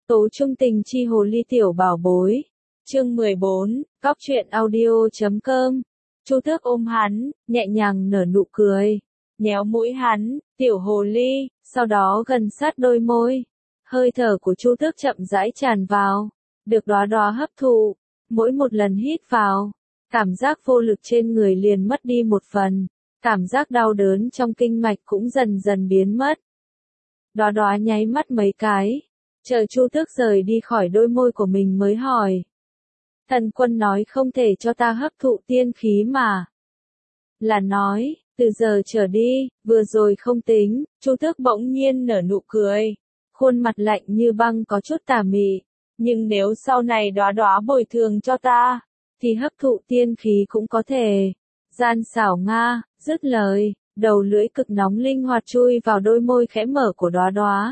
Tố trung tình chi hồ ly tiểu bảo bối. Chương 14, Cóc truyện audio.com. Chu Tước ôm hắn, nhẹ nhàng nở nụ cười, nhéo mũi hắn, tiểu hồ ly, sau đó gần sát đôi môi. Hơi thở của Chu Tước chậm rãi tràn vào, được đóa đóa hấp thụ, mỗi một lần hít vào, cảm giác vô lực trên người liền mất đi một phần, cảm giác đau đớn trong kinh mạch cũng dần dần biến mất. Đóa đóa nháy mắt mấy cái, chờ Chu Tước rời đi khỏi đôi môi của mình mới hỏi. Thần Quân nói không thể cho ta hấp thụ tiên khí mà. Là nói, từ giờ trở đi, vừa rồi không tính, Chu Tước bỗng nhiên nở nụ cười. Khuôn mặt lạnh như băng có chút tà mị. Nhưng nếu sau này đóa đóa bồi thường cho ta, thì hấp thụ tiên khí cũng có thể. Gian xảo Nga, dứt lời, đầu lưỡi cực nóng linh hoạt chui vào đôi môi khẽ mở của đóa đóa.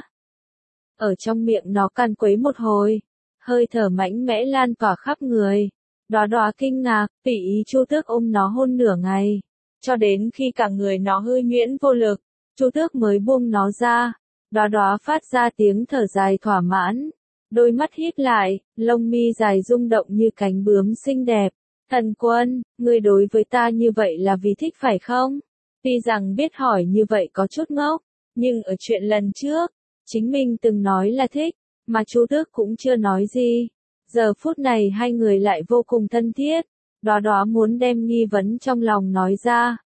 Ở trong miệng nó càn quấy một hồi, hơi thở mạnh mẽ lan tỏa khắp người. Đóa đóa kinh ngạc, tùy ý Chu Tước ôm nó hôn nửa ngày, cho đến khi cả người nó hư nhuyễn vô lực, Chu Tước mới buông nó ra. Đóa đóa phát ra tiếng thở dài thỏa mãn, đôi mắt híp lại, lông mi dài rung động như cánh bướm xinh đẹp. Thần Quân, ngươi đối với ta như vậy là vì thích phải không? Tuy rằng biết hỏi như vậy có chút ngốc, nhưng ở chuyện lần trước, chính mình từng nói là thích, mà Chu Tước cũng chưa nói gì. Giờ phút này hai người lại vô cùng thân thiết. Đóa đóa muốn đem nghi vấn trong lòng nói ra.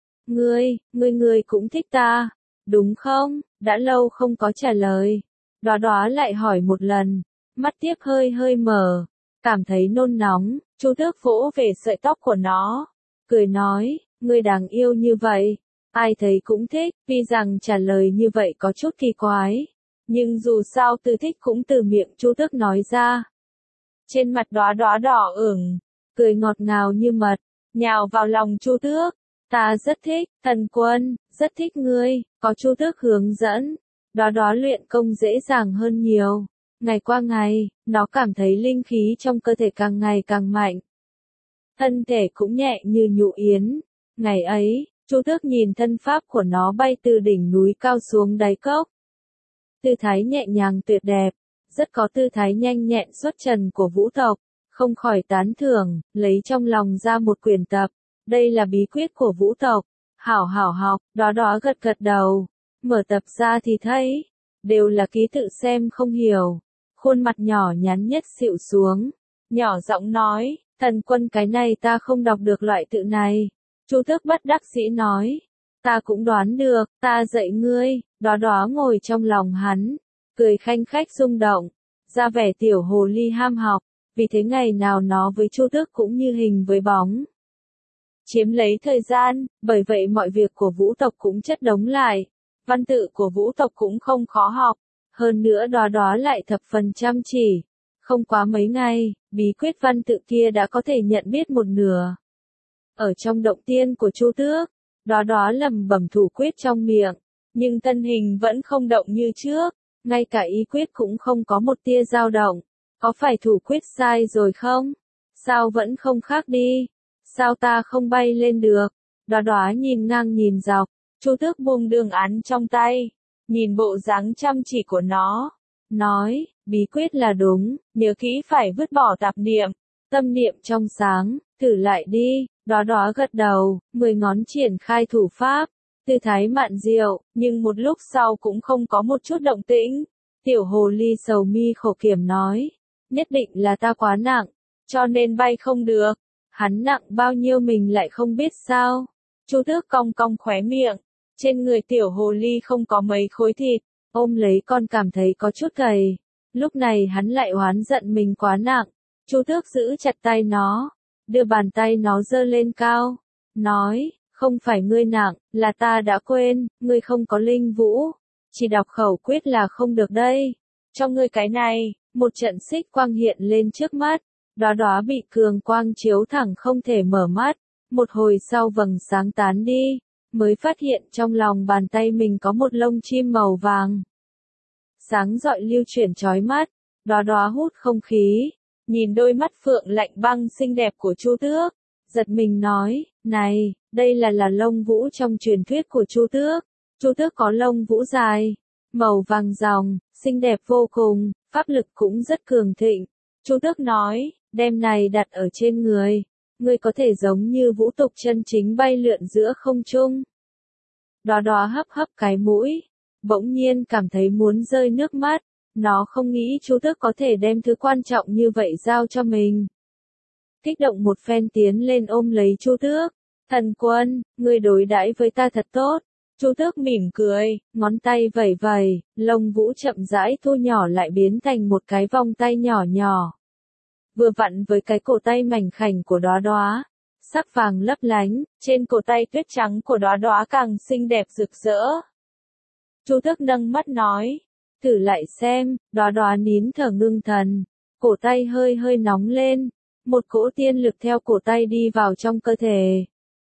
Ngươi cũng thích ta, đúng không? Đã lâu không có trả lời. Đóa đóa lại hỏi một lần, mắt tiếp hơi mở, cảm thấy nôn nóng. Chu Tước vỗ về sợi tóc của nó, cười nói, ngươi đáng yêu như vậy, ai thấy cũng thích. Tuy rằng trả lời như vậy có chút kỳ quái, nhưng dù sao từ thích cũng từ miệng Chu Tước nói ra. Trên mặt đóa đóa đỏ ửng, cười ngọt ngào như mật, nhào vào lòng Chu Tước. Ta rất thích, Thần Quân, rất thích ngươi. Có Chu Tước hướng dẫn, đóa đóa luyện công dễ dàng hơn nhiều. Ngày qua ngày, nó cảm thấy linh khí trong cơ thể càng ngày càng mạnh. Thân thể cũng nhẹ như nhũ yến. Ngày ấy, Chu Tước nhìn thân pháp của nó bay từ đỉnh núi cao xuống đáy cốc. Tư thái nhẹ nhàng tuyệt đẹp, rất có tư thái nhanh nhẹn xuất trần của vũ tộc, không khỏi tán thưởng, lấy trong lòng ra một quyển tập. Đây là bí quyết của vũ tộc, hảo học. Đóa đóa gật đầu, mở tập ra thì thấy, đều là ký tự xem không hiểu. Khuôn mặt nhỏ nhắn nhất xịu xuống, nhỏ giọng nói, Thần Quân cái này ta không đọc được loại tự này. Chu Tước bất đắc dĩ nói, ta cũng đoán được, ta dạy ngươi. Đóa đóa ngồi trong lòng hắn, cười khanh khách rung động, ra vẻ tiểu hồ ly ham học, vì thế ngày nào nó với Chu Tước cũng như hình với bóng. Chiếm lấy thời gian, bởi vậy mọi việc của vũ tộc cũng chất đống lại. Văn tự của vũ tộc cũng không khó học, hơn nữa đóa đóa lại thập phần chăm chỉ. Không quá mấy ngày, bí quyết văn tự kia đã có thể nhận biết một nửa. Ở trong động tiên của Chu Tước, đóa đóa lẩm bẩm thủ quyết trong miệng, nhưng thân hình vẫn không động như trước, ngay cả ý quyết cũng không có một tia dao động. Có phải thủ quyết sai rồi không? Sao vẫn không khác đi? Sao ta không bay lên được? Đóa đóa nhìn ngang nhìn dọc, Chu Tước buông đường án trong tay, nhìn bộ dáng chăm chỉ của nó, nói, bí quyết là đúng, nhớ kỹ phải vứt bỏ tạp niệm, tâm niệm trong sáng, thử lại đi. Đóa đóa gật đầu, 10 ngón triển khai thủ pháp, tư thái mạn diệu, nhưng một lúc sau cũng không có một chút động tĩnh. Tiểu hồ ly sầu mi khổ kiểm nói, nhất định là ta quá nặng, cho nên bay không được. Hắn nặng bao nhiêu mình lại không biết sao? Chu Tước cong cong khóe miệng, trên người tiểu hồ ly không có mấy khối thịt, ôm lấy con cảm thấy có chút gầy. Lúc này hắn lại oán giận mình quá nặng. Chu Tước giữ chặt tay nó, đưa bàn tay nó giơ lên cao, nói, không phải ngươi nặng, là ta đã quên, ngươi không có linh vũ, chỉ đọc khẩu quyết là không được đây. Cho ngươi cái này. Một trận xích quang hiện lên trước mắt, đóa đóa bị cường quang chiếu thẳng không thể mở mắt. Một hồi sau vầng sáng tán đi, mới phát hiện trong lòng bàn tay mình có một lông chim màu vàng. Sáng rọi lưu chuyển chói mắt, đóa đóa hút không khí, nhìn đôi mắt phượng lạnh băng xinh đẹp của Chu Tước, giật mình nói, này, đây là lông vũ trong truyền thuyết của Chu Tước. Chu Tước có lông vũ dài, màu vàng ròng, xinh đẹp vô cùng, pháp lực cũng rất cường thịnh. Chu Tước nói, đem này đặt ở trên người, ngươi có thể giống như vũ tục chân chính bay lượn giữa không trung. Đóa đóa hấp hấp cái mũi, bỗng nhiên cảm thấy muốn rơi nước mắt, nó không nghĩ Chu Tước có thể đem thứ quan trọng như vậy giao cho mình. Kích động một phen tiến lên ôm lấy Chu Tước, thần quân, ngươi đối đãi với ta thật tốt. Chu Tước mỉm cười, ngón tay vẩy vẩy, lông vũ chậm rãi thu nhỏ lại biến thành một cái vòng tay nhỏ nhỏ. Vừa vặn với cái cổ tay mảnh khảnh của đóa đóa, sắc vàng lấp lánh, trên cổ tay tuyết trắng của đóa đóa càng xinh đẹp rực rỡ. Chu Tước nâng mắt nói, thử lại xem, đóa đóa nín thở ngưng thần, cổ tay hơi hơi nóng lên, một cỗ tiên lực theo cổ tay đi vào trong cơ thể.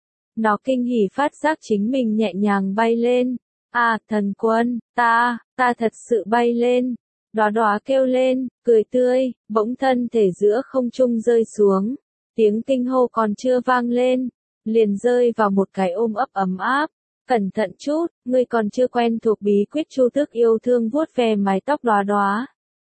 Nó kinh hỉ phát giác chính mình nhẹ nhàng bay lên. À, thần quân, ta thật sự bay lên. Đóa đóa kêu lên, cười tươi, bỗng thân thể giữa không trung rơi xuống. Tiếng kinh hô còn chưa vang lên, liền rơi vào một cái ôm ấp ấm áp. Cẩn thận chút, ngươi còn chưa quen thuộc bí quyết. Chu Tước yêu thương vuốt ve mái tóc đóa đóa.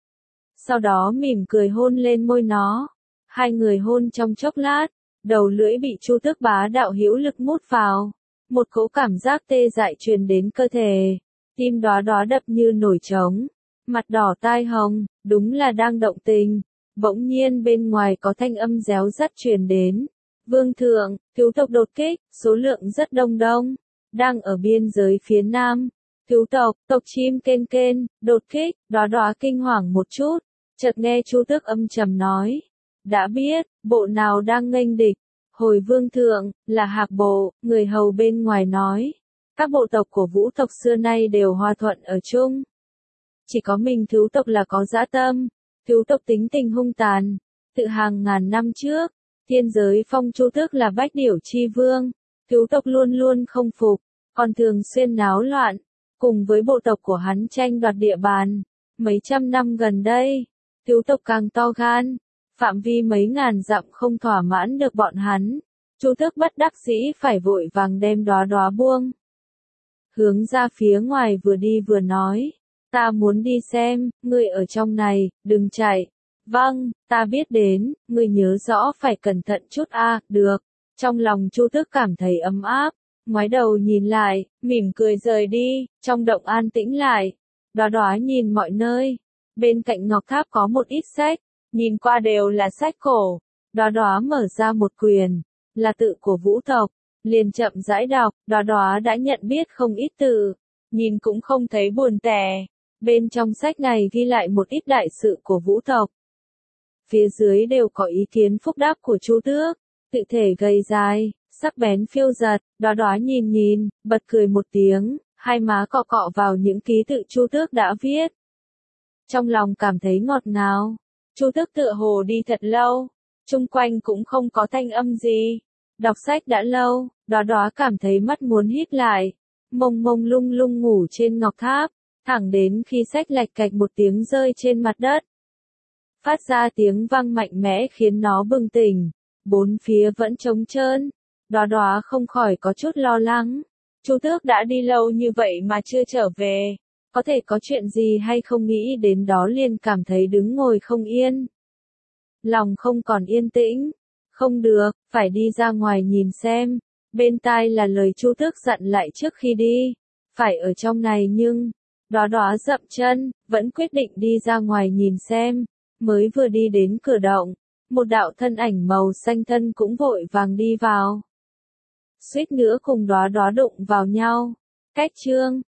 Sau đó mỉm cười hôn lên môi nó. Hai người hôn trong chốc lát, đầu lưỡi bị Chu Tước bá đạo hữu lực mút vào. Một cỗ cảm giác tê dại truyền đến cơ thể. Tim đóa đóa đập như nổi trống. Mặt đỏ tai hồng, đúng là đang động tình. Bỗng nhiên bên ngoài có thanh âm réo rắt truyền đến. Vương thượng, cứu tộc đột kích, số lượng rất đông đông. Đang ở biên giới phía nam. Cứu tộc, tộc chim kên kên, đột kích, đóa đóa kinh hoàng một chút. Chợt nghe Chu Tước âm trầm nói. Đã biết, bộ nào đang nghênh địch. Hồi vương thượng, là Hạc bộ, người hầu bên ngoài nói. Các bộ tộc của vũ tộc xưa nay đều hòa thuận ở chung. Chỉ có mình Thứu tộc là có dã tâm. Thứu tộc tính tình hung tàn. Tự hàng ngàn năm trước, thiên giới phong Chu Tước là bách điểu chi vương. Thứu tộc luôn luôn không phục, còn thường xuyên náo loạn. Cùng với bộ tộc của hắn tranh đoạt địa bàn. Mấy trăm năm gần đây, Thứu tộc càng to gan. Phạm vi mấy ngàn dặm không thỏa mãn được bọn hắn. Chu Tước bất đắc dĩ phải vội vàng đem đóa đóa buông. Hướng ra phía ngoài vừa đi vừa nói. Ta muốn đi xem, ngươi ở trong này, đừng chạy. Vâng, ta biết đến, ngươi nhớ rõ phải cẩn thận chút a, được. Trong lòng Chu Tước cảm thấy ấm áp, ngoái đầu nhìn lại, mỉm cười rời đi, trong động an tĩnh lại. Đóa đóa nhìn mọi nơi. Bên cạnh ngọc tháp có một ít sách. Nhìn qua đều là sách cổ. Đóa đóa mở ra một quyển, là tự của vũ tộc, liền chậm rãi đọc. Đóa đóa đã nhận biết không ít từ, nhìn cũng không thấy buồn tẻ. Bên trong sách này ghi lại một ít đại sự của vũ tộc. Phía dưới đều có ý kiến phúc đáp của Chu Tước, tự thể gầy dài, sắc bén phiêu giật. Đóa đóa nhìn nhìn, bật cười một tiếng, hai má cọ cọ vào những ký tự Chu Tước đã viết. Trong lòng cảm thấy ngọt ngào. Chu Tước tựa hồ đi thật lâu, chung quanh cũng không có thanh âm gì. Đọc sách đã lâu, đóa đóa cảm thấy mắt muốn hít lại, mông mông lung lung ngủ trên ngọc tháp, thẳng đến khi sách lạch cạch một tiếng rơi trên mặt đất. Phát ra tiếng vang mạnh mẽ khiến nó bừng tỉnh, bốn phía vẫn trống trơn, đóa đóa không khỏi có chút lo lắng. Chu Tước đã đi lâu như vậy mà chưa trở về. Có thể có chuyện gì hay không, nghĩ đến đó liền cảm thấy đứng ngồi không yên. Lòng không còn yên tĩnh. Không được, phải đi ra ngoài nhìn xem. Bên tai là lời Chu Tước dặn lại trước khi đi. Phải ở trong này nhưng, đóa đóa dậm chân, vẫn quyết định đi ra ngoài nhìn xem. Mới vừa đi đến cửa động, một đạo thân ảnh màu xanh thân cũng vội vàng đi vào. Suýt nữa cùng đóa đóa đụng vào nhau. Cách chương